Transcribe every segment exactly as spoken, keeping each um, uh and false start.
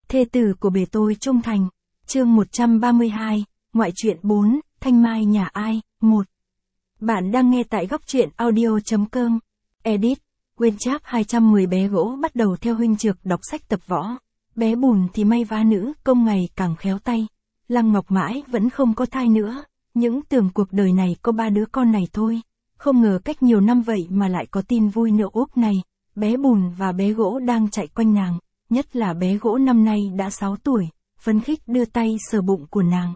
Thê tử của bề tôi trung thành. Chương một trăm ba mươi hai, ngoại truyện bốn, Thanh Mai nhà ai, một. Bạn đang nghe tại góc truyện audio.com. Edit. Quên chap hai trăm mười bé gỗ bắt đầu theo huynh trược đọc sách tập võ. Bé Bùn thì may vá nữ công ngày càng khéo tay. Lăng Ngọc mãi vẫn không có thai nữa. Những tưởng cuộc đời này có ba đứa con này thôi. Không ngờ cách nhiều năm vậy mà lại có tin vui nữa úp này. Bé Bùn và bé gỗ đang chạy quanh nàng. Nhất là bé gỗ năm nay đã sáu tuổi. Phấn khích đưa tay sờ bụng của nàng.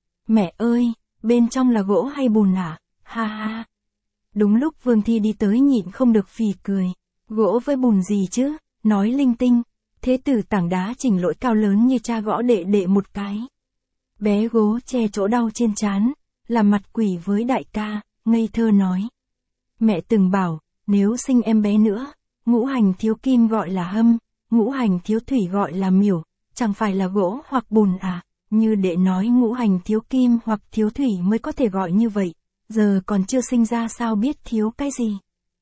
Mẹ ơi, bên trong là gỗ hay bùn à? Ha ha. Đúng lúc Vương Thi đi tới nhịn không được phì cười. Gỗ với bùn gì chứ? Nói linh tinh. Thế tử tảng đá chỉnh lỗi cao lớn như cha gõ đệ đệ một cái. Bé gỗ che chỗ đau trên trán, làm mặt quỷ với đại ca, ngây thơ nói. Mẹ từng bảo, nếu sinh em bé nữa, ngũ hành thiếu kim gọi là hâm, ngũ hành thiếu thủy gọi là miểu, chẳng phải là gỗ hoặc bùn à? Như đệ nói ngũ hành thiếu kim hoặc thiếu thủy mới có thể gọi như vậy, giờ còn chưa sinh ra sao biết thiếu cái gì.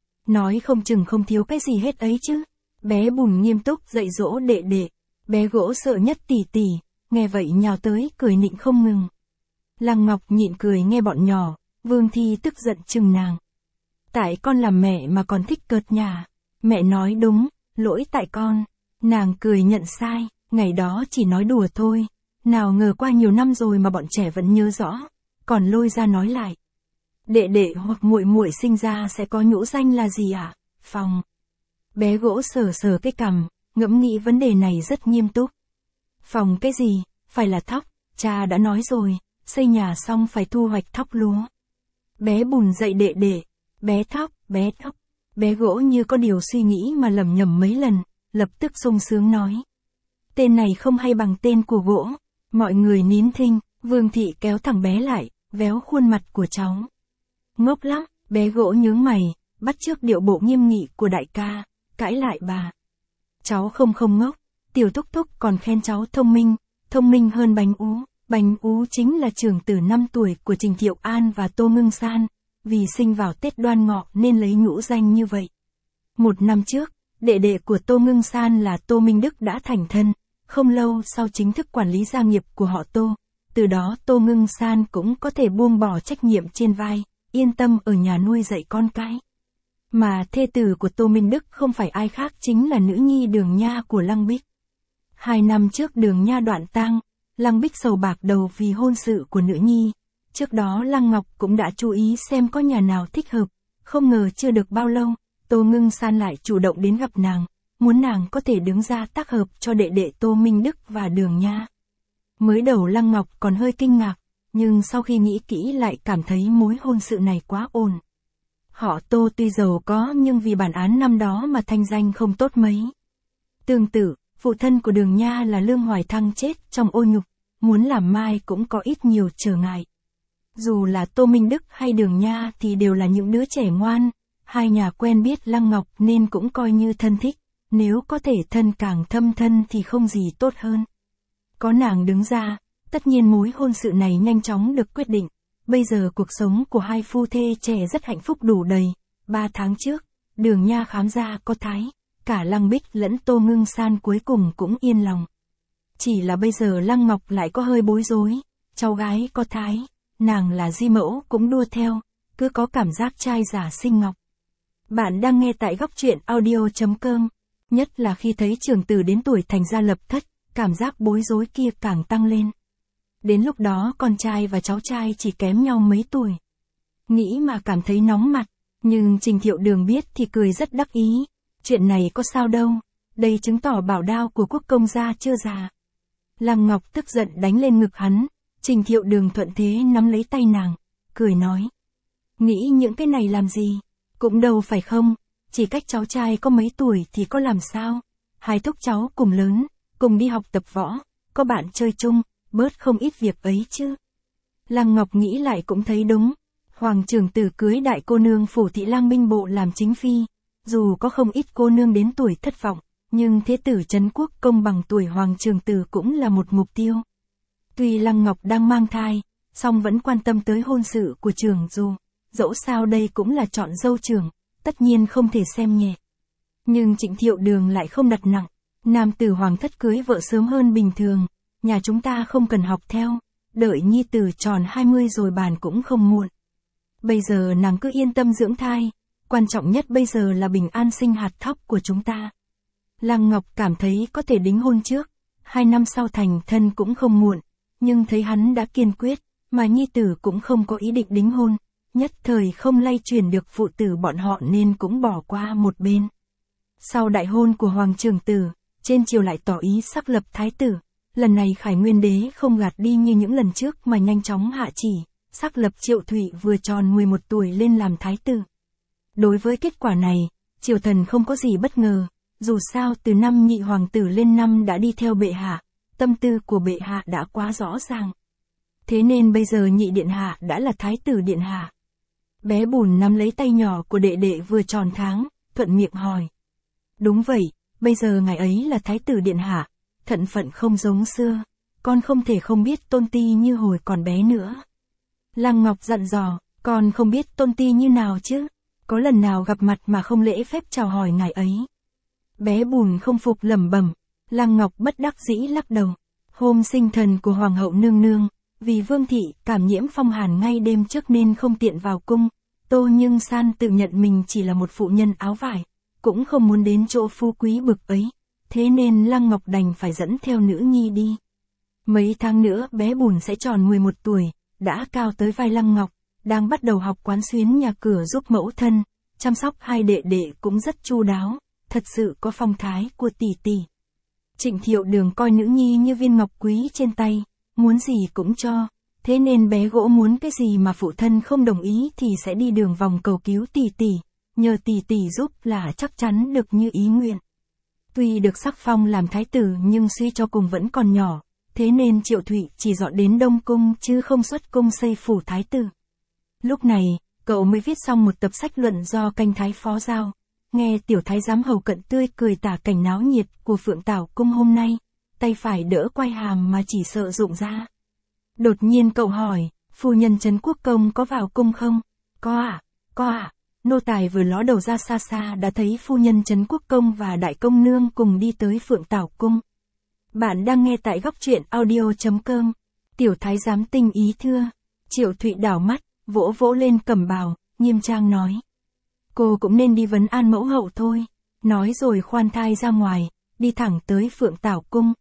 Nói không chừng không thiếu cái gì hết ấy chứ. Bé Bùn nghiêm túc dạy dỗ đệ đệ. Bé gỗ sợ nhất tỉ tỉ, nghe vậy nhào tới cười nịnh không ngừng. Lăng Ngọc nhịn cười nghe bọn nhỏ, Vương Thi tức giận chừng nàng. Tại con làm mẹ mà còn thích cợt nhà. Mẹ nói đúng, lỗi tại con. Nàng cười nhận sai, ngày đó chỉ nói đùa thôi. Nào ngờ qua nhiều năm rồi mà bọn trẻ vẫn nhớ rõ, còn lôi ra nói lại. Đệ đệ hoặc muội muội sinh ra sẽ có nhũ danh là gì ạ? À? Phòng. Bé gỗ sờ sờ cái cằm, ngẫm nghĩ vấn đề này rất nghiêm túc. Phòng cái gì? Phải là thóc, cha đã nói rồi, xây nhà xong phải thu hoạch thóc lúa. Bé Bùn dạy đệ đệ, bé thóc, bé thóc. Bé gỗ như có điều suy nghĩ mà lẩm nhẩm mấy lần, lập tức sung sướng nói. Tên này không hay bằng tên của gỗ. Mọi người nín thinh, Vương Thị kéo thằng bé lại, véo khuôn mặt của cháu. Ngốc lắm, bé gỗ nhướng mày, bắt chước điệu bộ nghiêm nghị của đại ca, cãi lại bà. Cháu không không ngốc, tiểu thúc thúc còn khen cháu thông minh, thông minh hơn Bánh Ú. Bánh Ú chính là trưởng tử năm tuổi của Trình Thiệu An và Tô Ngưng San, vì sinh vào Tết Đoan Ngọ nên lấy nhũ danh như vậy. Một năm trước, đệ đệ của Tô Ngưng San là Tô Minh Đức đã thành thân, không lâu sau chính thức quản lý gia nghiệp của họ Tô, từ đó Tô Ngưng San cũng có thể buông bỏ trách nhiệm trên vai, yên tâm ở nhà nuôi dạy con cái. Mà thê tử của Tô Minh Đức không phải ai khác chính là nữ nhi Đường Nha của Lăng Bích. Hai năm trước Đường Nha đoạn tang, Lăng Bích sầu bạc đầu vì hôn sự của nữ nhi. Trước đó Lăng Ngọc cũng đã chú ý xem có nhà nào thích hợp, không ngờ chưa được bao lâu, Tô Ngưng San lại chủ động đến gặp nàng, muốn nàng có thể đứng ra tác hợp cho đệ đệ Tô Minh Đức và Đường Nha. Mới đầu Lăng Ngọc còn hơi kinh ngạc, nhưng sau khi nghĩ kỹ lại cảm thấy mối hôn sự này quá ổn. Họ Tô tuy giàu có nhưng vì bản án năm đó mà thanh danh không tốt mấy. Tương tự, phụ thân của Đường Nha là Lương Hoài Thăng chết trong ô nhục, muốn làm mai cũng có ít nhiều trở ngại. Dù là Tô Minh Đức hay Đường Nha thì đều là những đứa trẻ ngoan, hai nhà quen biết Lăng Ngọc nên cũng coi như thân thích, nếu có thể thân càng thâm thân thì không gì tốt hơn. Có nàng đứng ra, tất nhiên mối hôn sự này nhanh chóng được quyết định. Bây giờ cuộc sống của hai phu thê trẻ rất hạnh phúc đủ đầy. Ba tháng trước, Đường Nha khám ra có thái, cả Lăng Bích lẫn Tô Ngưng San cuối cùng cũng yên lòng. Chỉ là bây giờ Lăng Ngọc lại có hơi bối rối, cháu gái có thái, nàng là di mẫu cũng đua theo, cứ có cảm giác trai giả xinh ngọc. Bạn đang nghe tại góc truyện audio.com, nhất là khi thấy trưởng tử đến tuổi thành gia lập thất, cảm giác bối rối kia càng tăng lên. Đến lúc đó con trai và cháu trai chỉ kém nhau mấy tuổi. Nghĩ mà cảm thấy nóng mặt, nhưng Trình Thiệu Đường biết thì cười rất đắc ý. Chuyện này có sao đâu, đây chứng tỏ bảo đao của quốc công gia chưa già. Lăng Ngọc tức giận đánh lên ngực hắn, Trình Thiệu Đường thuận thế nắm lấy tay nàng, cười nói. Nghĩ những cái này làm gì, cũng đâu phải không, chỉ cách cháu trai có mấy tuổi thì có làm sao. Hai thúc cháu cùng lớn, cùng đi học tập võ, có bạn chơi chung, bớt không ít việc ấy chứ. Lăng Ngọc nghĩ lại cũng thấy đúng. Hoàng trưởng tử cưới đại cô nương Phủ Thị Lang binh bộ làm chính phi. Dù có không ít cô nương đến tuổi thất vọng, nhưng thế tử Trấn Quốc công bằng tuổi Hoàng trưởng tử cũng là một mục tiêu. Tuy Lăng Ngọc đang mang thai, song vẫn quan tâm tới hôn sự của trưởng dù. Dẫu sao đây cũng là chọn dâu trưởng, tất nhiên không thể xem nhẹ. Nhưng Trịnh Thiệu Đường lại không đặt nặng. Nam tử hoàng thất cưới vợ sớm hơn bình thường, nhà chúng ta không cần học theo, đợi nhi tử tròn hai mươi rồi bàn cũng không muộn. Bây giờ nàng cứ yên tâm dưỡng thai, quan trọng nhất bây giờ là bình an sinh hạt thóc của chúng ta. Lăng Ngọc cảm thấy có thể đính hôn trước, hai năm sau thành thân cũng không muộn, nhưng thấy hắn đã kiên quyết, mà nhi tử cũng không có ý định đính hôn, nhất thời không lay chuyển được phụ tử bọn họ nên cũng bỏ qua một bên. Sau đại hôn của Hoàng trưởng tử, trên triều lại tỏ ý xác lập thái tử, lần này Khải Nguyên đế không gạt đi như những lần trước mà nhanh chóng hạ chỉ, xác lập Triệu Thụy vừa tròn mười một tuổi lên làm thái tử. Đối với kết quả này, triều thần không có gì bất ngờ, dù sao từ năm nhị hoàng tử lên năm đã đi theo bệ hạ, tâm tư của bệ hạ đã quá rõ ràng. Thế nên bây giờ nhị điện hạ đã là thái tử điện hạ. Bé Bùn nắm lấy tay nhỏ của đệ đệ vừa tròn tháng, thuận miệng hỏi. Đúng vậy, bây giờ ngài ấy là thái tử điện hạ, thận phận không giống xưa, con không thể không biết tôn ti như hồi còn bé nữa. Lăng Ngọc dặn dò, con không biết tôn ti như nào chứ, có lần nào gặp mặt mà không lễ phép chào hỏi ngài ấy. Bé Bùn không phục lẩm bẩm, Lăng Ngọc bất đắc dĩ lắc đầu. Hôm sinh thần của Hoàng hậu nương nương, vì Vương thị cảm nhiễm phong hàn ngay đêm trước nên không tiện vào cung, Tô Nhưng San tự nhận mình chỉ là một phụ nhân áo vải, cũng không muốn đến chỗ phú quý bực ấy, thế nên Lăng Ngọc đành phải dẫn theo nữ nhi đi. Mấy tháng nữa bé Bùn sẽ tròn mười một tuổi, đã cao tới vai Lăng Ngọc, đang bắt đầu học quán xuyến nhà cửa giúp mẫu thân, chăm sóc hai đệ đệ cũng rất chu đáo, thật sự có phong thái của tỷ tỷ. Trịnh Thiệu Đường coi nữ nhi như viên ngọc quý trên tay, muốn gì cũng cho, thế nên bé Gỗ muốn cái gì mà phụ thân không đồng ý thì sẽ đi đường vòng cầu cứu tỷ tỷ, nhờ tỷ tỷ giúp là chắc chắn được như ý nguyện. Tuy được sắc phong làm thái tử nhưng suy cho cùng vẫn còn nhỏ, thế nên Triệu Thụy chỉ dọn đến Đông Cung chứ không xuất cung xây phủ thái tử. Lúc này, cậu mới viết xong một tập sách luận do canh thái phó giao. Nghe tiểu thái giám hầu cận tươi cười tả cảnh náo nhiệt của Phượng Tảo cung hôm nay, tay phải đỡ quai hàm mà chỉ sợ rụng ra. Đột nhiên cậu hỏi, phu nhân Trấn Quốc Công có vào cung không? Có ạ, à? Có ạ. À? Nô tài vừa ló đầu ra xa xa đã thấy phu nhân Trấn Quốc Công và đại công nương cùng đi tới Phượng Tảo cung. Bạn đang nghe tại góc truyện audio chấm com. Tiểu thái giám tinh ý thưa. Triệu Thụy đảo mắt, vỗ vỗ lên cẩm bào, nghiêm trang nói. Cô cũng nên đi vấn an mẫu hậu thôi. Nói rồi khoan thai ra ngoài, đi thẳng tới Phượng Tảo cung.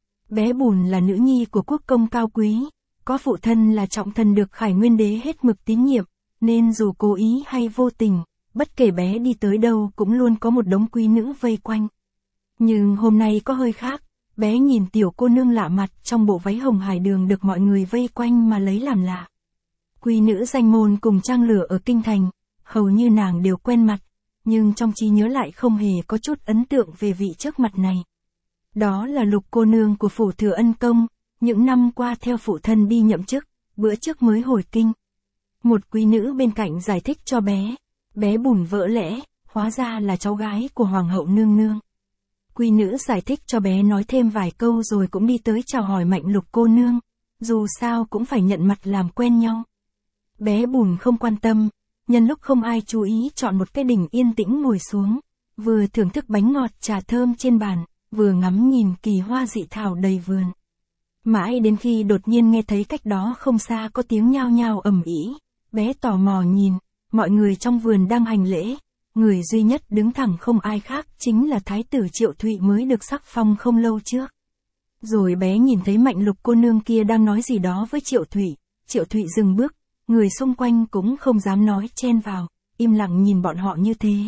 Bé Bùn là nữ nhi của quốc công cao quý, có phụ thân là trọng thần được Khải Nguyên đế hết mực tín nhiệm, nên dù cố ý hay vô tình, bất kể bé đi tới đâu cũng luôn có một đống quý nữ vây quanh. Nhưng hôm nay có hơi khác, bé nhìn tiểu cô nương lạ mặt trong bộ váy hồng hải đường được mọi người vây quanh mà lấy làm lạ. Quý nữ danh môn cùng trang lửa ở kinh thành, hầu như nàng đều quen mặt, nhưng trong trí nhớ lại không hề có chút ấn tượng về vị trước mặt này. Đó là Lục cô nương của phủ Thừa Ân Công, những năm qua theo phụ thân đi nhậm chức, bữa trước mới hồi kinh. Một quý nữ bên cạnh giải thích cho bé, bé Bùn vỡ lẽ, hóa ra là cháu gái của Hoàng hậu nương nương. Quý nữ giải thích cho bé nói thêm vài câu rồi cũng đi tới chào hỏi Mạnh Lục cô nương, dù sao cũng phải nhận mặt làm quen nhau. Bé Bùn không quan tâm, nhân lúc không ai chú ý chọn một cái đỉnh yên tĩnh ngồi xuống, vừa thưởng thức bánh ngọt trà thơm trên bàn, vừa ngắm nhìn kỳ hoa dị thảo đầy vườn. Mãi đến khi đột nhiên nghe thấy cách đó không xa có tiếng nhao nhao ầm ĩ, bé tò mò nhìn, mọi người trong vườn đang hành lễ, người duy nhất đứng thẳng không ai khác chính là thái tử Triệu Thụy mới được sắc phong không lâu trước. Rồi bé nhìn thấy Mạnh Lục cô nương kia đang nói gì đó với Triệu Thụy, Triệu Thụy dừng bước, người xung quanh cũng không dám nói chen vào, im lặng nhìn bọn họ như thế.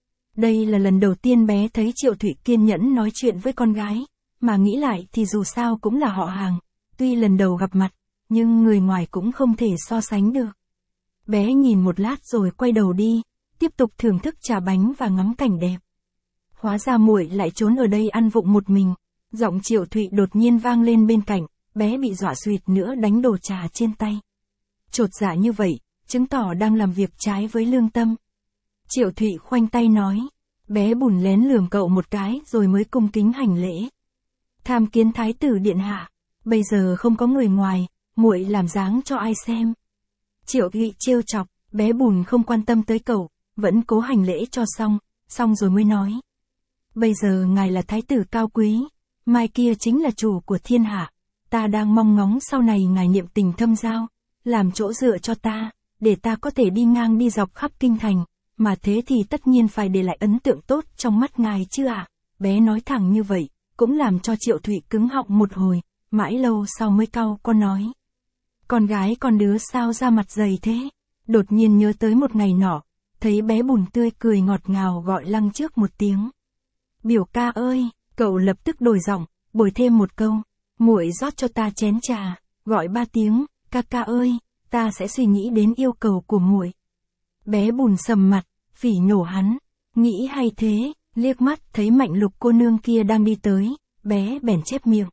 Đây là lần đầu tiên bé thấy Triệu Thụy kiên nhẫn nói chuyện với con gái, mà nghĩ lại thì dù sao cũng là họ hàng, tuy lần đầu gặp mặt, nhưng người ngoài cũng không thể so sánh được. Bé nhìn một lát rồi quay đầu đi, tiếp tục thưởng thức trà bánh và ngắm cảnh đẹp. Hóa ra muội lại trốn ở đây ăn vụng một mình, giọng Triệu Thụy đột nhiên vang lên bên cạnh, bé bị dọa suýt nữa đánh đổ trà trên tay. Chột dạ như vậy, chứng tỏ đang làm việc trái với lương tâm. Triệu Thụy khoanh tay nói, bé Bùn lén lườm cậu một cái rồi mới cung kính hành lễ. Tham kiến thái tử điện hạ, bây giờ không có người ngoài, muội làm dáng cho ai xem. Triệu Thụy trêu chọc, bé Bùn không quan tâm tới cậu, vẫn cố hành lễ cho xong, xong rồi mới nói. Bây giờ ngài là thái tử cao quý, mai kia chính là chủ của thiên hạ. Ta đang mong ngóng sau này ngài niệm tình thâm giao, làm chỗ dựa cho ta, để ta có thể đi ngang đi dọc khắp kinh thành, mà thế thì tất nhiên phải để lại ấn tượng tốt trong mắt ngài chứ ạ. À? Bé nói thẳng như vậy, cũng làm cho Triệu Thụy cứng họng một hồi, mãi lâu sau mới cau con nói. Con gái con đứa sao ra mặt dày thế? Đột nhiên nhớ tới một ngày nọ, thấy bé Bùn tươi cười ngọt ngào gọi Lăng Trước một tiếng. Biểu ca ơi, cậu lập tức đổi giọng, bồi thêm một câu, muội rót cho ta chén trà, gọi ba tiếng, ca ca ơi, ta sẽ suy nghĩ đến yêu cầu của muội. Bé Bùn sầm mặt, phỉ nhổ hắn, nghĩ hay thế, liếc mắt thấy Mạnh Lục cô nương kia đang đi tới, bé bèn chép miệng.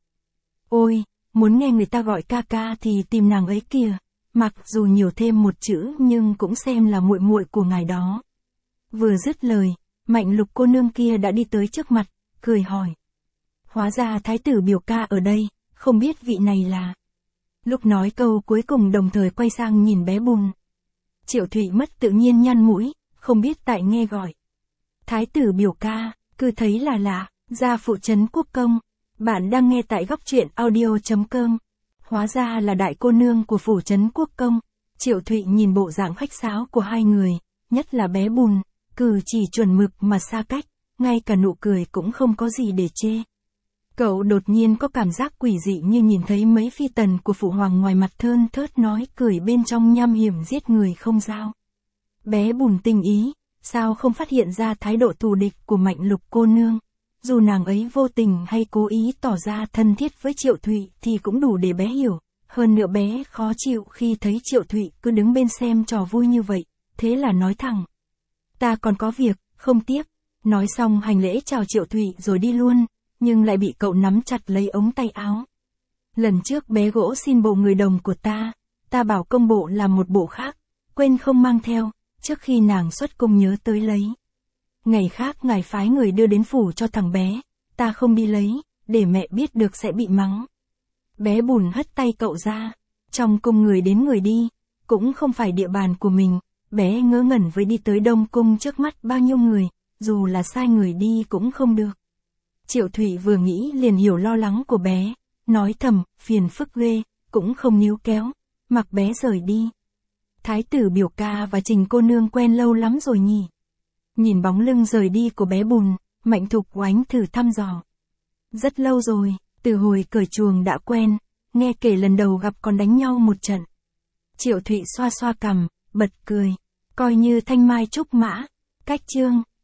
Ôi, muốn nghe người ta gọi ca ca thì tìm nàng ấy kìa, mặc dù nhiều thêm một chữ nhưng cũng xem là muội muội của ngài đó. Vừa dứt lời, Mạnh Lục cô nương kia đã đi tới trước mặt, cười hỏi. Hóa ra thái tử biểu ca ở đây, không biết vị này là. Lúc nói câu cuối cùng đồng thời quay sang nhìn bé Bùn. Triệu Thụy mất tự nhiên nhăn mũi, không biết tại nghe gọi. Thái tử biểu ca, cứ thấy là lạ, gia phụ trấn quốc công. Bạn đang nghe tại góc truyện audio chấm com. Hóa ra là đại cô nương của phủ trấn quốc công. Triệu Thụy nhìn bộ dạng khách sáo của hai người, nhất là bé Bùn, cử chỉ chuẩn mực mà xa cách, ngay cả nụ cười cũng không có gì để chê. Cậu đột nhiên có cảm giác quỷ dị như nhìn thấy mấy phi tần của phụ hoàng ngoài mặt thơn thớt nói cười bên trong nham hiểm giết người không dao. Bé Bùn tinh ý, sao không phát hiện ra thái độ thù địch của Mạnh Lục cô nương? Dù nàng ấy vô tình hay cố ý tỏ ra thân thiết với Triệu Thụy thì cũng đủ để bé hiểu. Hơn nữa bé khó chịu khi thấy Triệu Thụy cứ đứng bên xem trò vui như vậy, thế là nói thẳng. Ta còn có việc, không tiếp. Nói xong hành lễ chào Triệu Thụy rồi đi luôn, nhưng lại bị cậu nắm chặt lấy ống tay áo. Lần trước bé gỗ xin bộ người đồng của ta, ta bảo công bộ làm một bộ khác, quên không mang theo, trước khi nàng xuất cung nhớ tới lấy. Ngày khác ngài phái người đưa đến phủ cho thằng bé, ta không đi lấy, để mẹ biết được sẽ bị mắng. Bé Bùn hất tay cậu ra, trong cung người đến người đi, cũng không phải địa bàn của mình, bé ngớ ngẩn với đi tới Đông Cung trước mắt bao nhiêu người, dù là sai người đi cũng không được. Triệu Thụy vừa nghĩ liền hiểu lo lắng của bé, nói thầm, phiền phức ghê, cũng không níu kéo, mặc bé rời đi. Thái tử biểu ca và Trình cô nương quen lâu lắm rồi nhỉ? Nhìn bóng lưng rời đi của bé Bùn, Mạnh Thục Oánh thử thăm dò. Rất lâu rồi, từ hồi cởi chuồng đã quen, nghe kể lần đầu gặp còn đánh nhau một trận. Triệu Thụy xoa xoa cằm, bật cười, coi như thanh mai trúc mã, cách chương.